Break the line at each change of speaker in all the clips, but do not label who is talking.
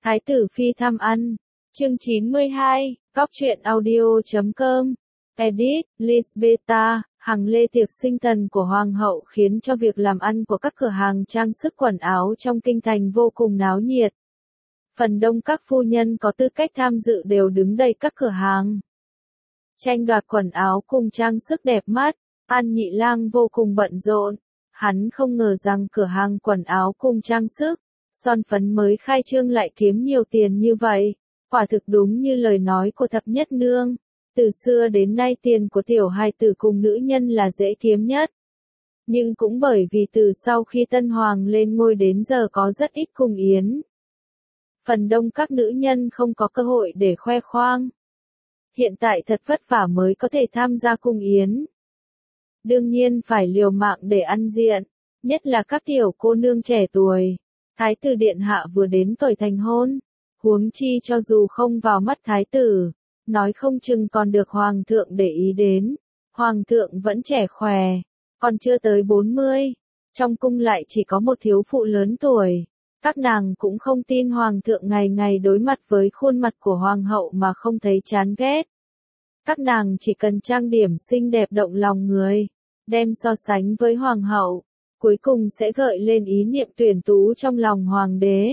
Thái tử phi thăm ăn. Chương 92, Cóc truyện audio.com. Edit, Lisbeta, hàng lê tiệc sinh thần của hoàng hậu khiến cho việc làm ăn của các cửa hàng trang sức quần áo trong kinh thành vô cùng náo nhiệt. Phần đông các phu nhân có tư cách tham dự đều đứng đầy các cửa hàng. Tranh đoạt quần áo cùng trang sức đẹp mắt, An Nhị Lang vô cùng bận rộn. Hắn không ngờ rằng cửa hàng quần áo cùng trang sức, son phấn mới khai trương lại kiếm nhiều tiền như vậy. Quả thực đúng như lời nói của thập nhất nương. Từ xưa đến nay tiền của tiểu hài tử cùng nữ nhân là dễ kiếm nhất. Nhưng cũng bởi vì từ sau khi Tân Hoàng lên ngôi đến giờ có rất ít cung yến. Phần đông các nữ nhân không có cơ hội để khoe khoang. Hiện tại thật vất vả mới có thể tham gia cung yến. Đương nhiên phải liều mạng để ăn diện, nhất là các tiểu cô nương trẻ tuổi. Thái tử điện hạ vừa đến tuổi thành hôn, huống chi cho dù không vào mắt thái tử, nói không chừng còn được hoàng thượng để ý đến. Hoàng thượng vẫn trẻ khỏe, còn chưa tới 40, trong cung lại chỉ có một thiếu phụ lớn tuổi. Các nàng cũng không tin hoàng thượng ngày ngày đối mặt với khuôn mặt của hoàng hậu mà không thấy chán ghét. Các nàng chỉ cần trang điểm xinh đẹp động lòng người, đem so sánh với hoàng hậu, cuối cùng sẽ gợi lên ý niệm tuyển tú trong lòng hoàng đế.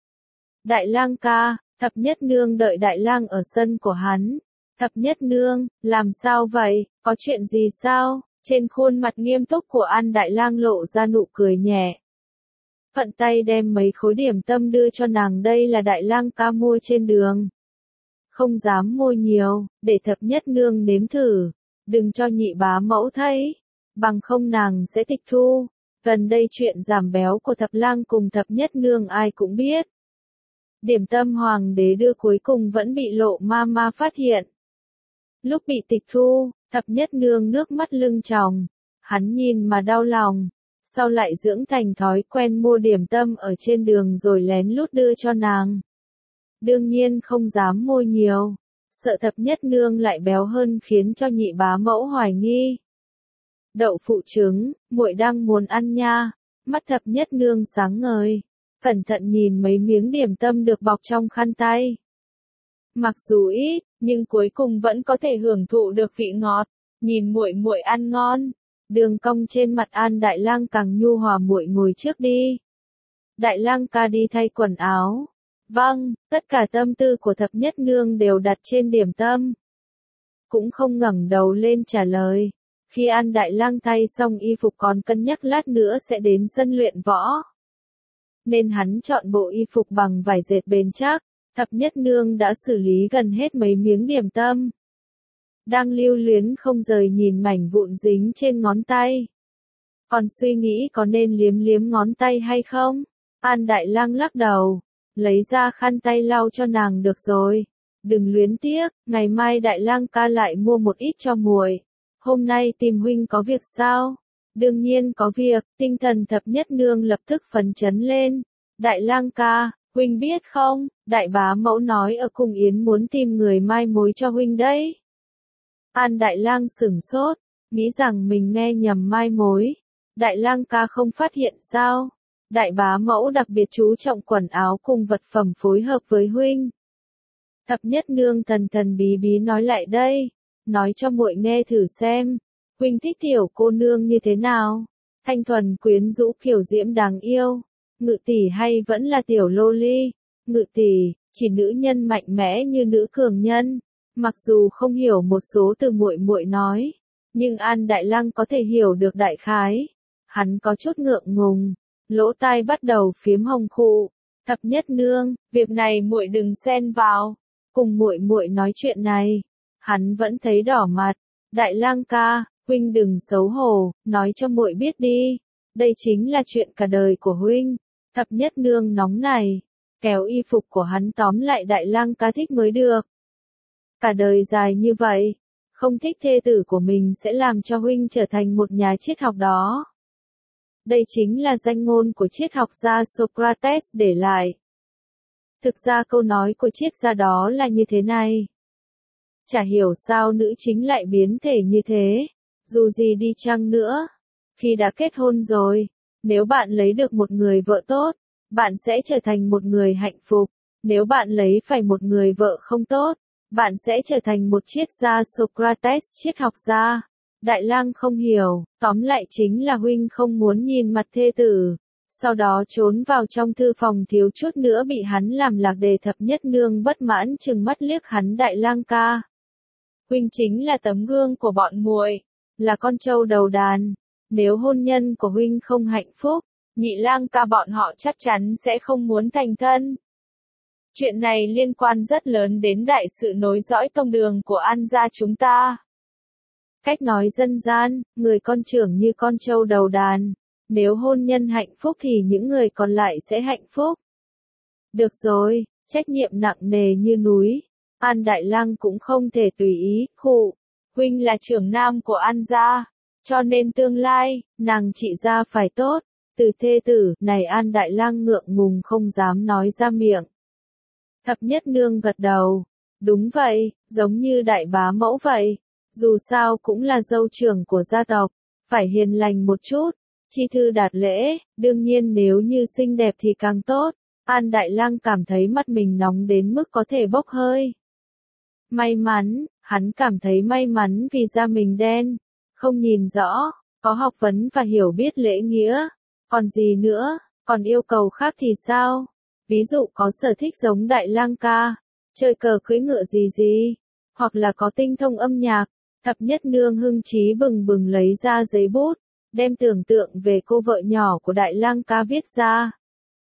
Đại lang ca, thập nhất nương đợi đại lang ở sân của hắn. Thập nhất nương, làm sao vậy, có chuyện gì sao? Trên khuôn mặt nghiêm túc của An Đại Lang lộ ra nụ cười nhẹ. Phận tay đem mấy khối điểm tâm đưa cho nàng, đây là Đại Lang ca mua trên đường. Không dám mua nhiều, để thập nhất nương nếm thử, đừng cho nhị bá mẫu thấy, bằng không nàng sẽ tịch thu. Gần đây chuyện giảm béo của thập lang cùng thập nhất nương ai cũng biết. Điểm tâm hoàng đế đưa cuối cùng vẫn bị lộ ma phát hiện. Lúc bị tịch thu, thập nhất nương nước mắt lưng tròng, hắn nhìn mà đau lòng, sau lại dưỡng thành thói quen mua điểm tâm ở trên đường rồi lén lút đưa cho nàng. Đương nhiên không dám mua nhiều, sợ thập nhất nương lại béo hơn khiến cho nhị bá mẫu hoài nghi. Đậu phụ trứng, muội đang muốn ăn nha. Mắt thập nhất nương sáng ngời, cẩn thận nhìn mấy miếng điểm tâm được bọc trong khăn tay. Mặc dù ít, nhưng cuối cùng vẫn có thể hưởng thụ được vị ngọt. Nhìn muội muội ăn ngon, đường cong trên mặt An Đại Lang càng nhu hòa. Muội ngồi trước đi. Đại Lang ca đi thay quần áo. Vâng, tất cả tâm tư của thập nhất nương đều đặt trên điểm tâm. Cũng không ngẩng đầu lên trả lời. Khi An Đại Lang thay xong y phục còn cân nhắc lát nữa sẽ đến sân luyện võ, nên hắn chọn bộ y phục bằng vải dệt bền chắc. Thập nhất nương đã xử lý gần hết mấy miếng điểm tâm. Đang lưu luyến không rời nhìn mảnh vụn dính trên ngón tay. Còn suy nghĩ có nên liếm liếm ngón tay hay không? An Đại Lang lắc đầu, lấy ra khăn tay lau cho nàng. Được rồi, đừng luyến tiếc, ngày mai Đại Lang ca lại mua một ít cho muội. Hôm nay tìm huynh có việc sao? Đương nhiên có việc, tinh thần thập nhất nương lập tức phấn chấn lên. Đại Lang ca, huynh biết không, đại bá mẫu nói ở cung yến muốn tìm người mai mối cho huynh đấy. An Đại Lang sửng sốt, nghĩ rằng mình nghe nhầm mai mối. Đại Lang ca không phát hiện sao? Đại bá mẫu đặc biệt chú trọng quần áo cùng vật phẩm phối hợp với huynh. Thập nhất nương thần thần bí bí nói lại đây. Nói cho muội nghe thử xem, huynh thích tiểu cô nương như thế nào? Thanh thuần quyến rũ kiều diễm đáng yêu, ngự tỷ hay vẫn là tiểu lô ly? Ngự tỷ, chỉ nữ nhân mạnh mẽ như nữ cường nhân. Mặc dù không hiểu một số từ muội muội nói, nhưng An Đại Lang có thể hiểu được đại khái. Hắn có chút ngượng ngùng, lỗ tai bắt đầu phiếm hồng khụ. Thập nhất nương, việc này muội đừng xen vào, cùng muội muội nói chuyện này. Hắn vẫn thấy đỏ mặt. Đại Lang ca, huynh đừng xấu hổ, nói cho muội biết đi. Đây chính là chuyện cả đời của huynh. Thập nhất nương nóng này, kéo y phục của hắn tóm lại. Đại Lang ca thích mới được. Cả đời dài như vậy, không thích thê tử của mình sẽ làm cho huynh trở thành một nhà triết học đó. Đây chính là danh ngôn của triết học gia Socrates để lại. Thực ra câu nói của triết gia đó là như thế này. Chả hiểu sao nữ chính lại biến thể như thế. Dù gì đi chăng nữa, khi đã kết hôn rồi, nếu bạn lấy được một người vợ tốt, bạn sẽ trở thành một người hạnh phúc. Nếu bạn lấy phải một người vợ không tốt, bạn sẽ trở thành một triết gia Socrates, triết học gia. Đại lang không hiểu, tóm lại chính là huynh không muốn nhìn mặt thê tử. Sau đó trốn vào trong thư phòng, thiếu chút nữa bị hắn làm lạc đề. Thập nhất nương bất mãn trừng mắt liếc hắn. Đại lang ca, huynh chính là tấm gương của bọn muội, là con trâu đầu đàn. Nếu hôn nhân của huynh không hạnh phúc, nhị lang ca bọn họ chắc chắn sẽ không muốn thành thân. Chuyện này liên quan rất lớn đến đại sự nối dõi tông đường của An gia chúng ta. Cách nói dân gian, người con trưởng như con trâu đầu đàn. Nếu hôn nhân hạnh phúc thì những người còn lại sẽ hạnh phúc. Được rồi, trách nhiệm nặng nề như núi. An Đại Lang cũng không thể tùy ý, khụ. Huynh là trưởng nam của An gia, cho nên tương lai, nàng chị gia phải tốt. Từ thê tử, này An Đại Lang ngượng ngùng không dám nói ra miệng. Thập nhất nương gật đầu. Đúng vậy, giống như đại bá mẫu vậy. Dù sao cũng là dâu trưởng của gia tộc, phải hiền lành một chút. Chi thư đạt lễ, đương nhiên nếu như xinh đẹp thì càng tốt. An Đại Lang cảm thấy mắt mình nóng đến mức có thể bốc hơi. May mắn, hắn cảm thấy may mắn vì da mình đen, không nhìn rõ, có học vấn và hiểu biết lễ nghĩa. Còn gì nữa, còn yêu cầu khác thì sao? Ví dụ có sở thích giống Đại Lang ca, chơi cờ cưỡi ngựa gì, hoặc là có tinh thông âm nhạc. Thập nhất nương hưng trí bừng bừng lấy ra giấy bút, đem tưởng tượng về cô vợ nhỏ của Đại Lang ca viết ra.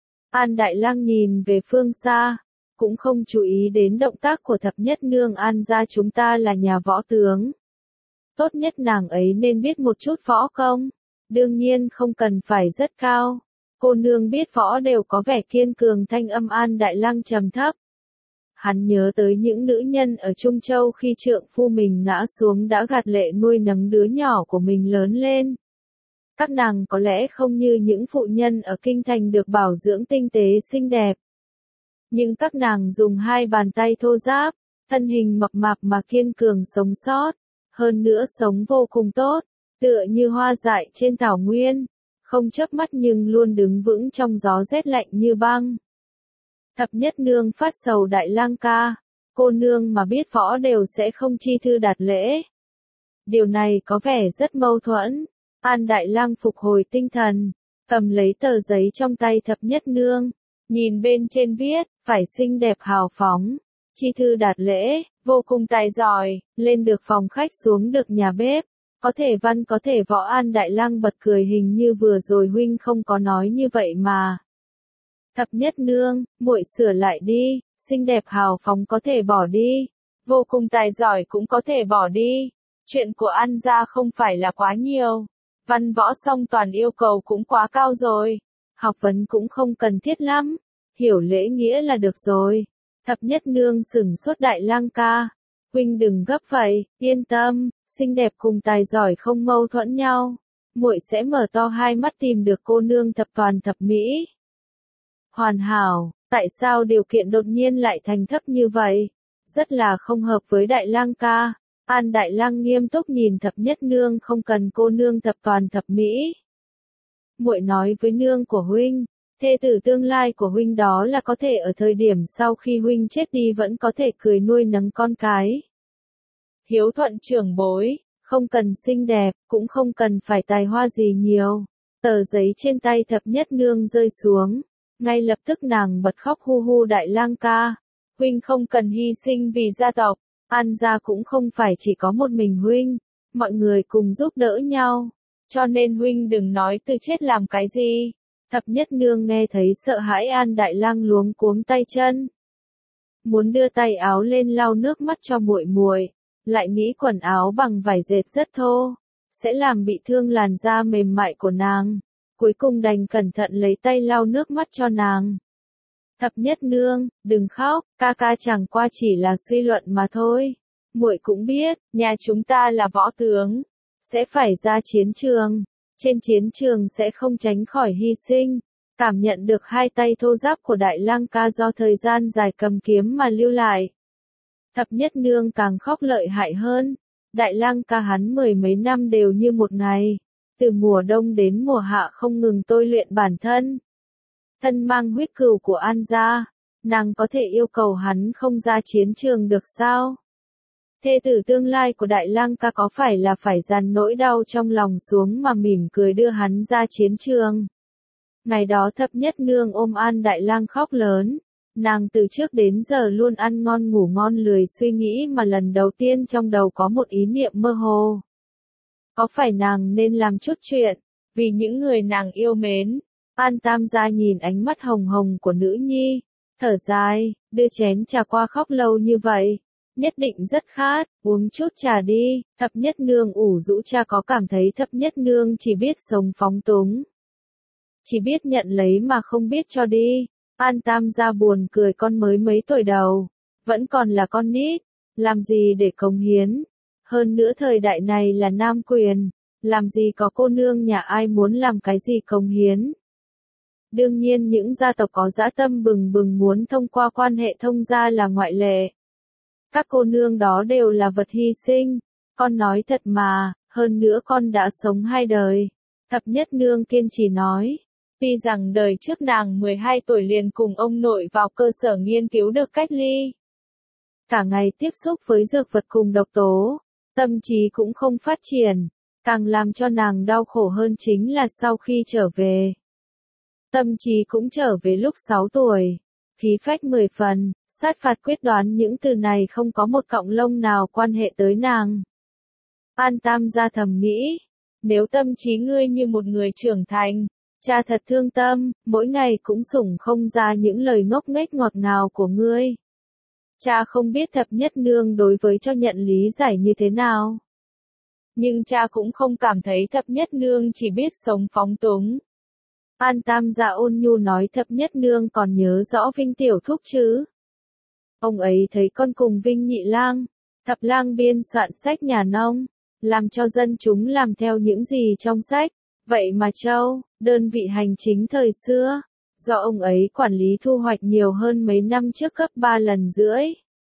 An Đại Lang nhìn về phương xa, cũng không chú ý đến động tác của thập nhất nương. An gia chúng ta là nhà võ tướng. Tốt nhất nàng ấy nên biết một chút võ công. Đương nhiên không cần phải rất cao. Cô nương biết võ đều có vẻ kiên cường. Thanh âm An Đại Lang trầm thấp. Hắn nhớ tới những nữ nhân ở Trung Châu khi trượng phu mình ngã xuống đã gạt lệ nuôi nấng đứa nhỏ của mình lớn lên. Các nàng có lẽ không như những phụ nhân ở kinh thành được bảo dưỡng tinh tế xinh đẹp. Nhưng các nàng dùng hai bàn tay thô ráp, thân hình mập mạp mà kiên cường sống sót. Hơn nữa sống vô cùng tốt, tựa như hoa dại trên thảo nguyên. Không chớp mắt nhưng luôn đứng vững trong gió rét lạnh như băng. Thập nhất nương phát sầu. Đại Lang ca, cô nương mà biết võ đều sẽ không chi thư đạt lễ. Điều này có vẻ rất mâu thuẫn. An Đại Lang phục hồi tinh thần, cầm lấy tờ giấy trong tay thập nhất nương, nhìn bên trên viết, phải xinh đẹp hào phóng, chi thư đạt lễ, vô cùng tài giỏi, lên được phòng khách xuống được nhà bếp, có thể văn có thể võ. An Đại Lang bật cười, hình như vừa rồi huynh không có nói như vậy mà. Thập nhất nương, muội sửa lại đi, xinh đẹp hào phóng có thể bỏ đi, vô cùng tài giỏi cũng có thể bỏ đi. Chuyện của An gia không phải là quá nhiều. Văn võ song toàn yêu cầu cũng quá cao rồi. Học vấn cũng không cần thiết lắm. Hiểu lễ nghĩa là được rồi. Thập nhất nương sửng sốt. Đại Lang ca, huynh đừng gấp vậy, yên tâm, xinh đẹp cùng tài giỏi không mâu thuẫn nhau. Muội sẽ mở to hai mắt tìm được cô nương thập toàn thập mỹ. Hoàn hảo, tại sao điều kiện đột nhiên lại thành thấp như vậy? Rất là không hợp với Đại Lang ca. An Đại Lang nghiêm túc nhìn thập nhất nương. Không cần cô nương thập toàn thập mỹ. Muội nói với nương của huynh, thê tử tương lai của huynh đó là có thể ở thời điểm sau khi huynh chết đi vẫn có thể cười nuôi nấng con cái. Hiếu thuận trưởng bối, không cần xinh đẹp, cũng không cần phải tài hoa gì nhiều. Tờ giấy trên tay thập nhất nương rơi xuống, ngay lập tức nàng bật khóc hu hu. Đại Lang ca, huynh không cần hy sinh vì gia tộc. An gia cũng không phải chỉ có một mình huynh, mọi người cùng giúp đỡ nhau, cho nên huynh đừng nói từ chết làm cái gì. Thập nhất nương nghe thấy sợ hãi. An Đại Lang luống cuống tay chân, muốn đưa tay áo lên lau nước mắt cho muội muội, lại nghĩ quần áo bằng vải dệt rất thô, sẽ làm bị thương làn da mềm mại của nàng, cuối cùng đành cẩn thận lấy tay lau nước mắt cho nàng. Thập nhất nương, đừng khóc, ca ca chẳng qua chỉ là suy luận mà thôi. Muội cũng biết, nhà chúng ta là võ tướng, sẽ phải ra chiến trường. Trên chiến trường sẽ không tránh khỏi hy sinh. Cảm nhận được hai tay thô ráp của Đại Lang ca do thời gian dài cầm kiếm mà lưu lại. Thập nhất nương càng khóc lợi hại hơn. Đại Lang ca hắn mười mấy năm đều như một ngày. Từ mùa đông đến mùa hạ không ngừng tôi luyện bản thân. Thân mang huyết cừu của An gia, nàng có thể yêu cầu hắn không ra chiến trường được sao? Thê tử tương lai của Đại Lang ca có phải là phải dằn nỗi đau trong lòng xuống mà mỉm cười đưa hắn ra chiến trường? Ngày đó Thập Nhất Nương ôm An Đại Lang khóc lớn. Nàng từ trước đến giờ luôn ăn ngon ngủ ngon lười suy nghĩ mà lần đầu tiên trong đầu có một ý niệm mơ hồ. Có phải nàng nên làm chút chuyện, vì những người nàng yêu mến? An Tam gia nhìn ánh mắt hồng hồng của nữ nhi, thở dài, đưa chén trà qua khóc lâu như vậy. Nhất định rất khát, uống chút trà đi. Thập Nhất Nương ủ rũ cha có cảm thấy Thập Nhất Nương chỉ biết sống phóng túng, chỉ biết nhận lấy mà không biết cho đi. An Tam gia buồn cười, con mới mấy tuổi đầu, vẫn còn là con nít, làm gì để cống hiến. Hơn nữa thời đại này là nam quyền, làm gì có cô nương nhà ai muốn làm cái gì cống hiến. Đương nhiên những gia tộc có dã tâm bừng bừng muốn thông qua quan hệ thông gia là ngoại lệ. Các cô nương đó đều là vật hy sinh, con nói thật mà, hơn nữa con đã sống 2 đời. Thập Nhất Nương kiên trì nói. Tuy rằng đời trước nàng 12 tuổi liền cùng ông nội vào cơ sở nghiên cứu được cách ly. Cả ngày tiếp xúc với dược vật cùng độc tố, tâm trí cũng không phát triển, càng làm cho nàng đau khổ hơn chính là sau khi trở về. Tâm trí cũng trở về lúc 6 tuổi, khí phách 10 phần, sát phạt quyết đoán, những từ này không có một cọng lông nào quan hệ tới nàng. An Tam gia thầm nghĩ, nếu tâm trí ngươi như một người trưởng thành, cha thật thương tâm, mỗi ngày cũng sủng không ra những lời ngốc nghếch ngọt ngào của ngươi. Cha không biết Thập Nhất Nương đối với cho nhận lý giải như thế nào. Nhưng cha cũng không cảm thấy Thập Nhất Nương chỉ biết sống phóng túng. An Tam gia ôn nhu nói, Thập Nhất Nương còn nhớ rõ Vinh tiểu thúc chứ? Ông ấy thấy con cùng Vinh Nhị Lang, Thập Lang biên soạn sách nhà nông, làm cho dân chúng làm theo những gì trong sách. Vậy mà Châu, đơn vị hành chính thời xưa, do ông ấy quản lý thu hoạch nhiều hơn mấy năm trước gấp 3 lần rưỡi.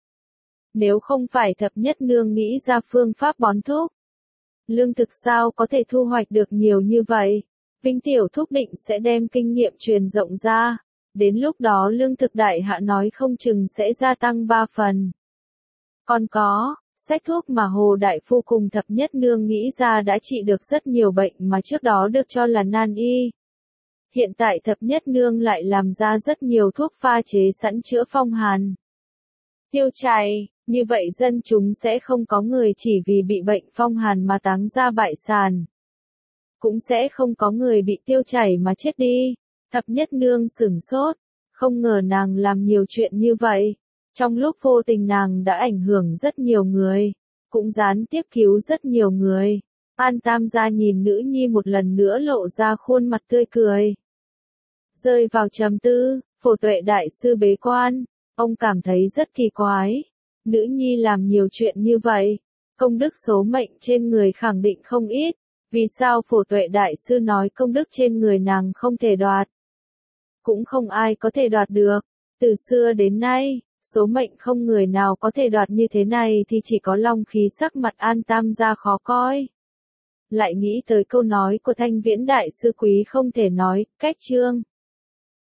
Nếu không phải Thập Nhất Nương nghĩ ra phương pháp bón thúc, lương thực sao có thể thu hoạch được nhiều như vậy? Vinh tiểu thúc định sẽ đem kinh nghiệm truyền rộng ra, đến lúc đó lương thực đại hạ nói không chừng sẽ gia tăng 3 phần. Còn có, sách thuốc mà Hồ Đại Phu cùng Thập Nhất Nương nghĩ ra đã trị được rất nhiều bệnh mà trước đó được cho là nan y. Hiện tại Thập Nhất Nương lại làm ra rất nhiều thuốc pha chế sẵn chữa phong hàn, tiêu chảy, như vậy dân chúng sẽ không có người chỉ vì bị bệnh phong hàn mà táng ra bại sản. Cũng sẽ không có người bị tiêu chảy mà chết đi. Thập Nhất Nương sửng sốt, không ngờ nàng làm nhiều chuyện như vậy. Trong lúc vô tình nàng đã ảnh hưởng rất nhiều người, cũng gián tiếp cứu rất nhiều người. An Tam gia nhìn nữ nhi một lần nữa lộ ra khuôn mặt tươi cười. Rơi vào trầm tư, Phổ Tuệ đại sư bế quan, ông cảm thấy rất kỳ quái. Nữ nhi làm nhiều chuyện như vậy, công đức số mệnh trên người khẳng định không ít. Vì sao Phổ Tuệ đại sư nói công đức trên người nàng không thể đoạt? Cũng không ai có thể đoạt được. Từ xưa đến nay, số mệnh không người nào có thể đoạt như thế này thì chỉ có Long Khí sắc mặt An Tam gia khó coi. Lại nghĩ tới câu nói của Thanh Viễn đại sư quý không thể nói, cách chương.